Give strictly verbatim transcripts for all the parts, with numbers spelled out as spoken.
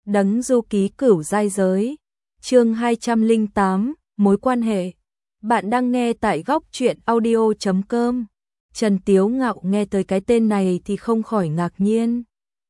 Đấng du ký cửu giai giới. Chương hai trăm lẻ tám, mối quan hệ. Bạn đang nghe tại góc truyện audio chấm com. Trần Tiếu Ngạo nghe tới cái tên này thì không khỏi ngạc nhiên.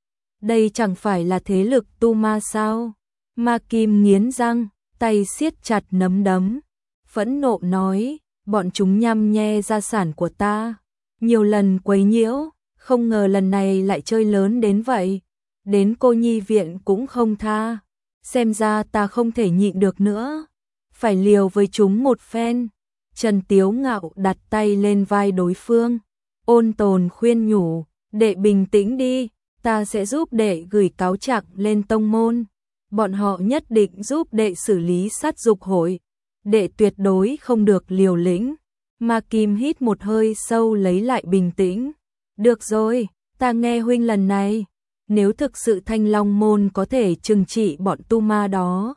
Đây chẳng phải là thế lực tu ma sao? Ma Kim nghiến răng, tay siết chặt nắm đấm, phẫn nộ nói, bọn chúng nhăm nhe gia sản của ta, nhiều lần quấy nhiễu, không ngờ lần này lại chơi lớn đến vậy, đến cô nhi viện cũng không tha, xem ra ta không thể nhịn được nữa, phải liều với chúng một phen. Trần Tiếu Ngạo đặt tay lên vai đối phương, ôn tồn khuyên nhủ, đệ bình tĩnh đi, ta sẽ giúp đệ gửi cáo trạng lên tông môn, bọn họ nhất định giúp đệ xử lý sát dục hội, đệ tuyệt đối không được liều lĩnh. Ma Kim hít một hơi sâu lấy lại bình tĩnh, được rồi, ta nghe huynh lần này, nếu thực sự Thanh Long môn có thể trừng trị bọn tu ma đó,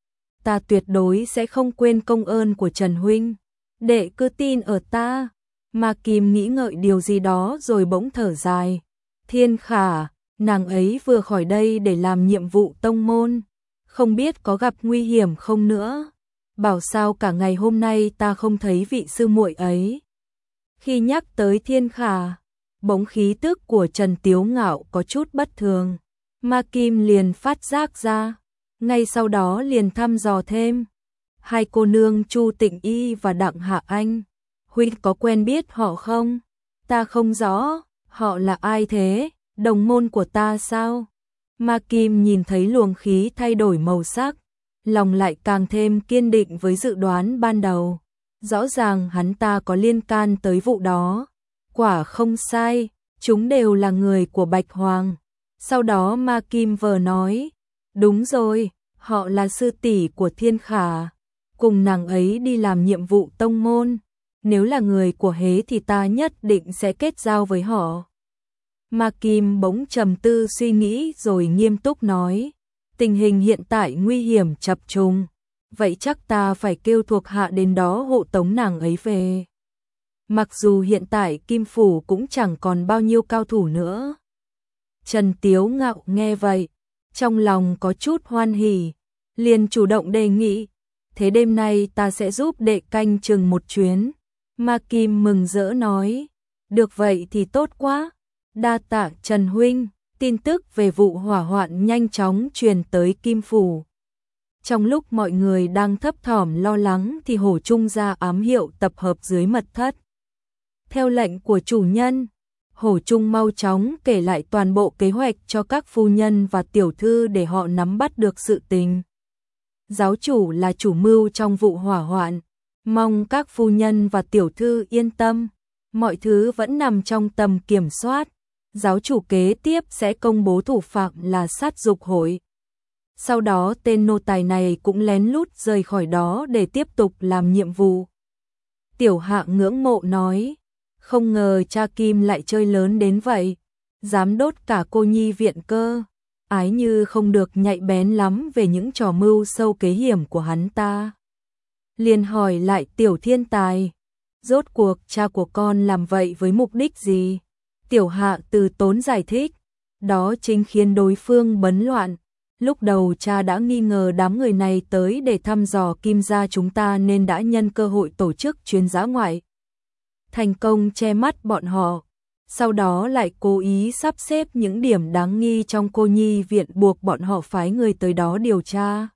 ta tuyệt đối sẽ không quên công ơn của Trần huynh, đệ cứ tin ở ta. Ma Kim nghĩ ngợi điều gì đó rồi bỗng thở dài, Thiên Khả, nàng ấy vừa khỏi đây để làm nhiệm vụ tông môn, không biết có gặp nguy hiểm không nữa. Bảo sao cả ngày hôm nay ta không thấy vị sư muội ấy. Khi nhắc tới Thiên Khả, bỗng khí tức của Trần Tiếu Ngạo có chút bất thường. Ma Kim liền phát giác ra, ngay sau đó liền thăm dò thêm. Hai cô nương Chu Tịnh Y và Đặng Hạ Anh, huynh có quen biết họ không? Ta không rõ, họ là ai thế? Đồng môn của ta sao? Ma Kim nhìn thấy luồng khí thay đổi màu sắc, lòng lại càng thêm kiên định với dự đoán ban đầu. Rõ ràng hắn ta có liên can tới vụ đó. Quả không sai, chúng đều là người của Bạch Hoàng. Sau đó Ma Kim vờ nói, đúng rồi, họ là sư tỷ của Thiên Khả, cùng nàng ấy đi làm nhiệm vụ tông môn. Nếu là người của Hế thì ta nhất định sẽ kết giao với họ. Ma Kim bỗng trầm tư suy nghĩ rồi nghiêm túc nói, tình hình hiện tại nguy hiểm chập trùng, vậy chắc ta phải kêu thuộc hạ đến đó hộ tống nàng ấy về. Mặc dù hiện tại Kim Phủ cũng chẳng còn bao nhiêu cao thủ nữa. Trần Tiếu Ngạo nghe vậy, trong lòng có chút hoan hỉ, liền chủ động đề nghị, thế đêm nay ta sẽ giúp đệ canh chừng một chuyến. Ma Kim mừng rỡ nói, được vậy thì tốt quá, đa tạ Trần huynh. Tin tức về vụ hỏa hoạn nhanh chóng truyền tới Kim Phủ. Trong lúc mọi người đang thấp thỏm lo lắng thì Hổ Trung ra ám hiệu tập hợp dưới mật thất. Theo lệnh của chủ nhân, Hổ Trung mau chóng kể lại toàn bộ kế hoạch cho các phu nhân và tiểu thư để họ nắm bắt được sự tình. Giáo chủ là chủ mưu trong vụ hỏa hoạn, mong các phu nhân và tiểu thư yên tâm, mọi thứ vẫn nằm trong tầm kiểm soát. Giáo chủ kế tiếp sẽ công bố thủ phạm là sát dục hội. Sau đó tên nô tài này cũng lén lút rời khỏi đó để tiếp tục làm nhiệm vụ. Tiểu Hạ ngưỡng mộ nói, không ngờ cha Kim lại chơi lớn đến vậy, dám đốt cả cô nhi viện cơ. Ái Như không được nhạy bén lắm về những trò mưu sâu kế hiểm của hắn ta. Liền hỏi lại Tiểu Thiên Tài, rốt cuộc cha của con làm vậy với mục đích gì? Tiểu Hạ từ tốn giải thích, đó chính khiến đối phương bấn loạn. Lúc đầu cha đã nghi ngờ đám người này tới để thăm dò Kim gia chúng ta nên đã nhân cơ hội tổ chức chuyến dã ngoại. Thành công che mắt bọn họ, sau đó lại cố ý sắp xếp những điểm đáng nghi trong cô nhi viện buộc bọn họ phái người tới đó điều tra.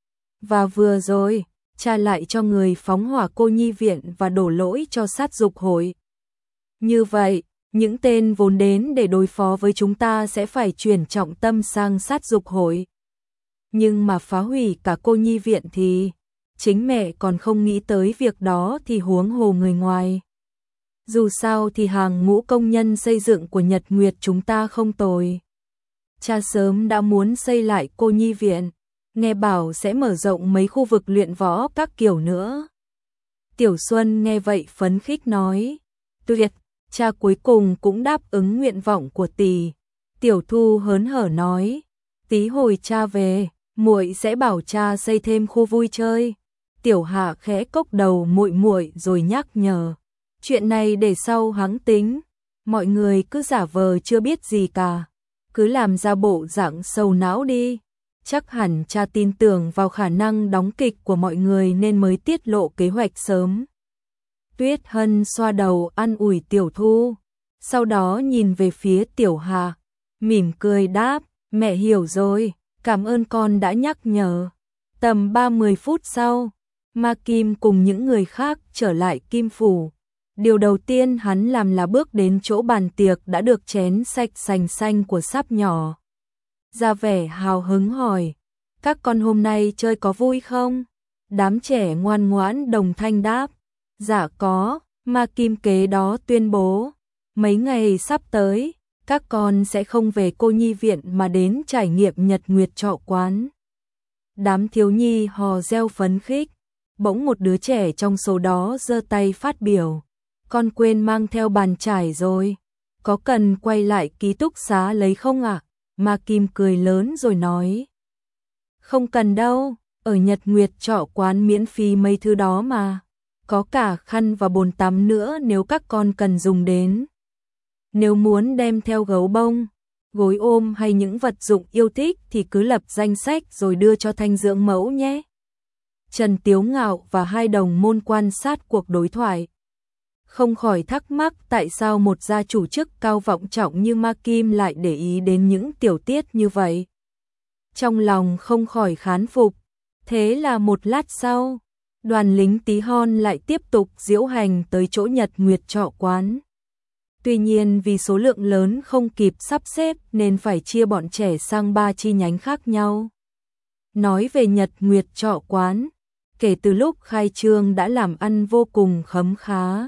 Và vừa rồi, cha lại cho người phóng hỏa cô nhi viện và đổ lỗi cho sát dục hội. Như vậy, những tên vốn đến để đối phó với chúng ta sẽ phải chuyển trọng tâm sang sát dục hội. Nhưng mà phá hủy cả cô nhi viện thì, chính mẹ còn không nghĩ tới việc đó thì huống hồ người ngoài. Dù sao thì hàng ngũ công nhân xây dựng của Nhật Nguyệt chúng ta không tồi. Cha sớm đã muốn xây lại cô nhi viện, nghe bảo sẽ mở rộng mấy khu vực luyện võ các kiểu nữa. Tiểu Xuân nghe vậy phấn khích nói, tuyệt, cha cuối cùng cũng đáp ứng nguyện vọng của tỷ. Tiểu Thu hớn hở nói, tí hồi cha về, muội sẽ bảo cha xây thêm khu vui chơi. Tiểu Hạ khẽ cốc đầu muội muội rồi nhắc nhở, chuyện này để sau hẵng tính, mọi người cứ giả vờ chưa biết gì cả, cứ làm ra bộ dạng sầu não đi. chắc hẳn cha tin tưởng vào khả năng đóng kịch của mọi người nên mới tiết lộ kế hoạch sớm. Tuyết Hân xoa đầu an ủi Tiểu Thu, sau đó nhìn về phía Tiểu Hà, mỉm cười đáp, mẹ hiểu rồi, cảm ơn con đã nhắc nhở. Tầm ba mươi phút sau, Ma Kim cùng những người khác trở lại Kim Phủ. Điều đầu tiên hắn làm là bước đến chỗ bàn tiệc đã được chén sạch sành xanh của sắp nhỏ. Ra vẻ hào hứng hỏi, các con hôm nay chơi có vui không? Đám trẻ ngoan ngoãn đồng thanh đáp, dạ có. Ma Kim kế đó tuyên bố, mấy ngày sắp tới, các con sẽ không về cô nhi viện mà đến trải nghiệm nhật nguyệt trọ quán. Đám thiếu nhi hò reo phấn khích, bỗng một đứa trẻ trong số đó giơ tay phát biểu, con quên mang theo bàn chải rồi, có cần quay lại ký túc xá lấy không ạ? À? Ma Kim cười lớn rồi nói, không cần đâu, ở Nhật Nguyệt trọ quán miễn phí mấy thứ đó mà, có cả khăn và bồn tắm nữa nếu các con cần dùng đến. Nếu muốn đem theo gấu bông, gối ôm hay những vật dụng yêu thích thì cứ lập danh sách rồi đưa cho Thanh dưỡng mẫu nhé. Trần Tiếu Ngạo và hai đồng môn quan sát cuộc đối thoại. Không khỏi thắc mắc tại sao một gia chủ chức cao vọng trọng như Ma Kim lại để ý đến những tiểu tiết như vậy. Trong lòng không khỏi khán phục. Thế là một lát sau, đoàn lính tí hon lại tiếp tục diễu hành tới chỗ Nhật Nguyệt trọ quán. Tuy nhiên vì số lượng lớn không kịp sắp xếp nên phải chia bọn trẻ sang ba chi nhánh khác nhau. Nói về Nhật Nguyệt trọ quán, kể từ lúc khai trương đã làm ăn vô cùng khấm khá.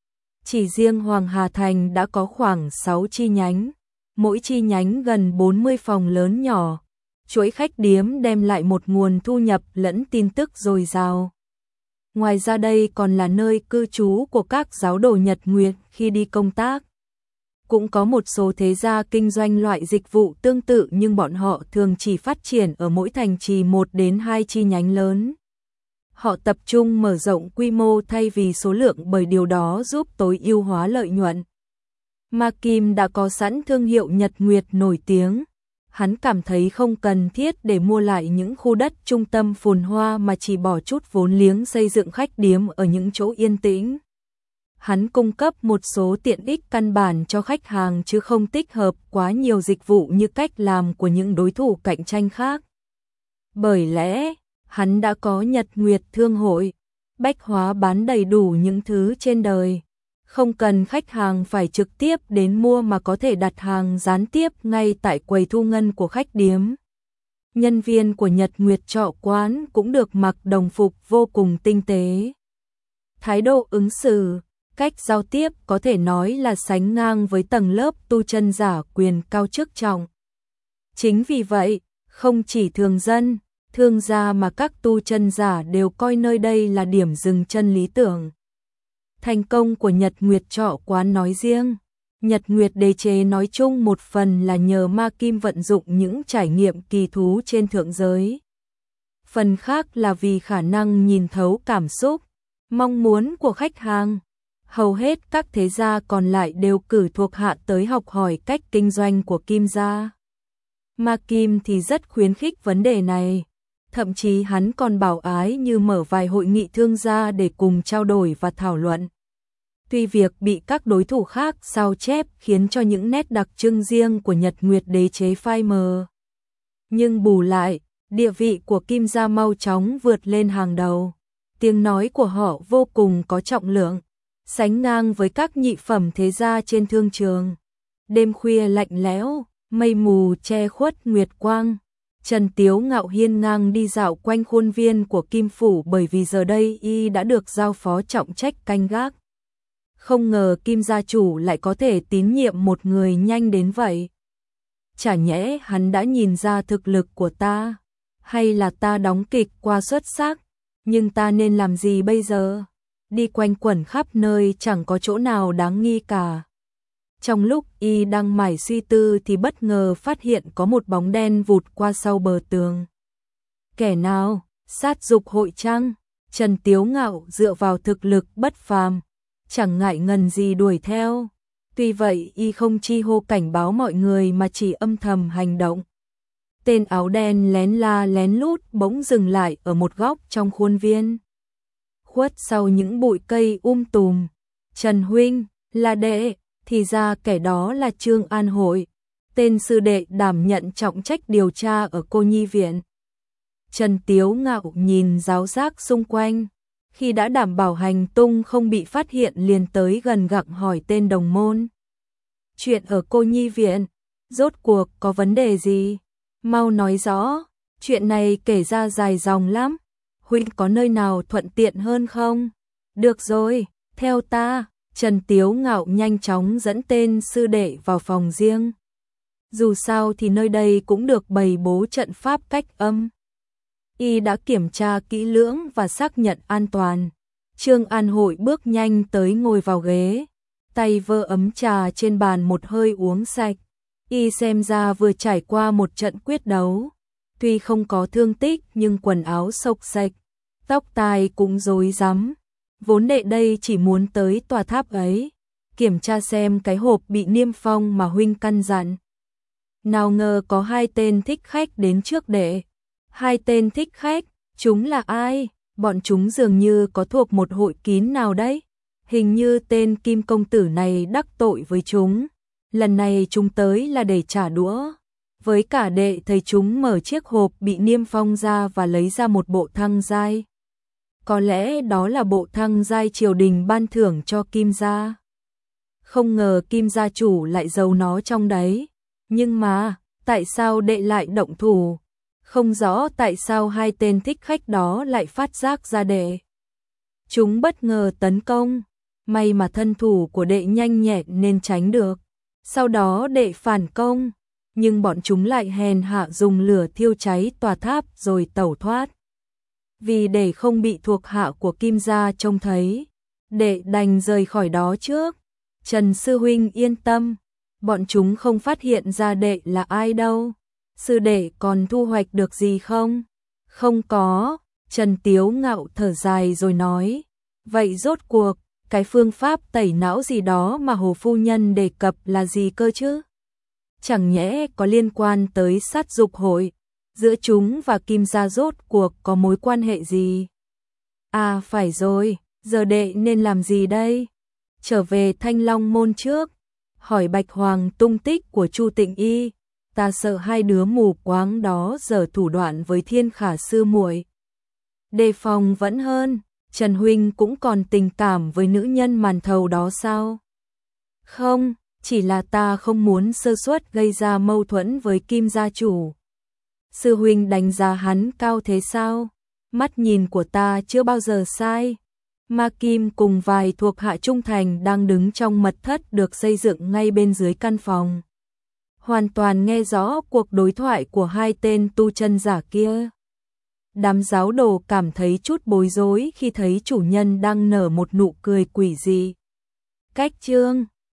Chỉ riêng Hoàng Hà Thành đã có khoảng sáu chi nhánh, mỗi chi nhánh gần bốn mươi phòng lớn nhỏ. Chuỗi khách điếm đem lại một nguồn thu nhập lẫn tin tức dồi dào. Ngoài ra đây còn là nơi cư trú của các giáo đồ Nhật Nguyệt khi đi công tác. Cũng có một số thế gia kinh doanh loại dịch vụ tương tự nhưng bọn họ thường chỉ phát triển ở mỗi thành trì một đến hai chi nhánh lớn. Họ tập trung mở rộng quy mô thay vì số lượng bởi điều đó giúp tối ưu hóa lợi nhuận. Ma Kim đã có sẵn thương hiệu Nhật Nguyệt nổi tiếng. Hắn cảm thấy không cần thiết để mua lại những khu đất trung tâm phồn hoa mà chỉ bỏ chút vốn liếng xây dựng khách điếm ở những chỗ yên tĩnh. Hắn cung cấp một số tiện ích căn bản cho khách hàng chứ không tích hợp quá nhiều dịch vụ như cách làm của những đối thủ cạnh tranh khác. Bởi lẽ, hắn đã có Nhật Nguyệt Thương hội, bách hóa bán đầy đủ những thứ trên đời. Không cần khách hàng phải trực tiếp đến mua mà có thể đặt hàng gián tiếp ngay tại quầy thu ngân của khách điếm. Nhân viên của Nhật Nguyệt trọ quán cũng được mặc đồng phục vô cùng tinh tế. Thái độ ứng xử, cách giao tiếp có thể nói là sánh ngang với tầng lớp tu chân giả quyền cao chức trọng. Chính vì vậy, không chỉ thường dân, thương gia mà các tu chân giả đều coi nơi đây là điểm dừng chân lý tưởng. Thành công của Nhật Nguyệt trọ quán nói riêng, Nhật Nguyệt đế chế nói chung một phần là nhờ Ma Kim vận dụng những trải nghiệm kỳ thú trên thượng giới. Phần khác là vì khả năng nhìn thấu cảm xúc, mong muốn của khách hàng. Hầu hết các thế gia còn lại đều cử thuộc hạ tới học hỏi cách kinh doanh của Kim gia. Ma Kim thì rất khuyến khích vấn đề này. Thậm chí hắn còn bảo ái như mở vài hội nghị thương gia để cùng trao đổi và thảo luận. Tuy việc bị các đối thủ khác sao chép khiến cho những nét đặc trưng riêng của Nhật Nguyệt đế chế phai mờ. Nhưng bù lại, địa vị của Kim gia mau chóng vượt lên hàng đầu. Tiếng nói của họ vô cùng có trọng lượng, sánh ngang với các nhị phẩm thế gia trên thương trường. Đêm khuya lạnh lẽo, mây mù che khuất nguyệt quang. Trần Tiếu Ngạo hiên ngang đi dạo quanh khuôn viên của Kim Phủ bởi vì giờ đây y đã được giao phó trọng trách canh gác. Không ngờ Kim gia chủ lại có thể tín nhiệm một người nhanh đến vậy. Chả nhẽ hắn đã nhìn ra thực lực của ta, hay là ta đóng kịch qua xuất sắc, nhưng ta nên làm gì bây giờ? Đi quanh quẩn khắp nơi chẳng có chỗ nào đáng nghi cả. Trong lúc y đang mải suy tư thì bất ngờ phát hiện có một bóng đen vụt qua sau bờ tường. Kẻ nào? Sát dục hội chăng? Trần Tiếu Ngạo dựa vào thực lực bất phàm, chẳng ngại ngần gì đuổi theo. Tuy vậy y không chi hô cảnh báo mọi người mà chỉ âm thầm hành động. tên áo đen lén la lén lút bỗng dừng lại ở một góc trong khuôn viên. Khuất sau những bụi cây um tùm. Trần huynh, là đệ, thì ra kẻ đó là Trương An Hội, tên sư đệ đảm nhận trọng trách điều tra ở cô nhi viện. Trần Tiếu Ngạo nhìn giáo giác xung quanh, khi đã đảm bảo hành tung không bị phát hiện liền tới gần gặng hỏi tên đồng môn. Chuyện ở cô nhi viện, rốt cuộc có vấn đề gì? Mau nói rõ, chuyện này kể ra dài dòng lắm, huynh có nơi nào thuận tiện hơn không? Được rồi, theo ta. Trần Tiếu Ngạo nhanh chóng dẫn tên sư đệ vào phòng riêng. Dù sao thì nơi đây cũng được bày bố trận pháp cách âm. Y đã kiểm tra kỹ lưỡng và xác nhận an toàn. Trương An Hội bước nhanh tới ngồi vào ghế, tay vơ ấm trà trên bàn một hơi uống sạch. Y xem ra vừa trải qua một trận quyết đấu, tuy không có thương tích nhưng quần áo xộc xệch, tóc tai cũng rối rắm. Vốn đệ đây chỉ muốn tới tòa tháp ấy, kiểm tra xem cái hộp bị niêm phong mà huynh căn dặn. Nào ngờ có hai tên thích khách đến trước đệ. Hai tên thích khách, chúng là ai? Bọn chúng dường như có thuộc một hội kín nào đấy. Hình như tên Kim công tử này đắc tội với chúng. Lần này chúng tới là để trả đũa. Với cả đệ thấy chúng mở chiếc hộp bị niêm phong ra và lấy ra một bộ thăng giai. Có lẽ đó là bộ thăng giai triều đình ban thưởng cho Kim gia. Không ngờ Kim gia chủ lại giấu nó trong đấy. Nhưng mà, tại sao đệ lại động thủ? Không rõ tại sao hai tên thích khách đó lại phát giác ra đệ. Chúng bất ngờ tấn công. May mà thân thủ của đệ nhanh nhẹn nên tránh được. Sau đó đệ phản công. Nhưng bọn chúng lại hèn hạ dùng lửa thiêu cháy tòa tháp rồi tẩu thoát. Vì để không bị thuộc hạ của Kim gia trông thấy, đệ đành rời khỏi đó trước. Trần sư huynh yên tâm, bọn chúng không phát hiện ra đệ là ai đâu. Sư đệ còn thu hoạch được gì không? Không có. Trần Tiếu Ngạo thở dài rồi nói. Vậy rốt cuộc, cái phương pháp tẩy não gì đó mà Hồ Phu Nhân đề cập là gì cơ chứ? Chẳng nhẽ có liên quan tới sát dục hội? Giữa chúng và Kim gia rốt cuộc có mối quan hệ gì? À phải rồi, giờ đệ nên làm gì đây? Trở về Thanh Long môn trước, hỏi Bạch Hoàng tung tích của Chu Tịnh Y. Ta sợ hai đứa mù quáng đó giở thủ đoạn với Thiên Khả sư muội. Đề phòng vẫn hơn. Trần huynh cũng còn tình cảm với nữ nhân màn thầu đó sao? Không, chỉ là ta không muốn sơ suất gây ra mâu thuẫn với Kim gia chủ. Sư huynh đánh giá hắn cao thế sao? Mắt nhìn của ta chưa bao giờ sai. Ma Kim cùng vài thuộc hạ trung thành đang đứng trong mật thất được xây dựng ngay bên dưới căn phòng. Hoàn toàn nghe rõ cuộc đối thoại của hai tên tu chân giả kia. Đám giáo đồ cảm thấy chút bối rối khi thấy chủ nhân đang nở một nụ cười quỷ dị. Cách chương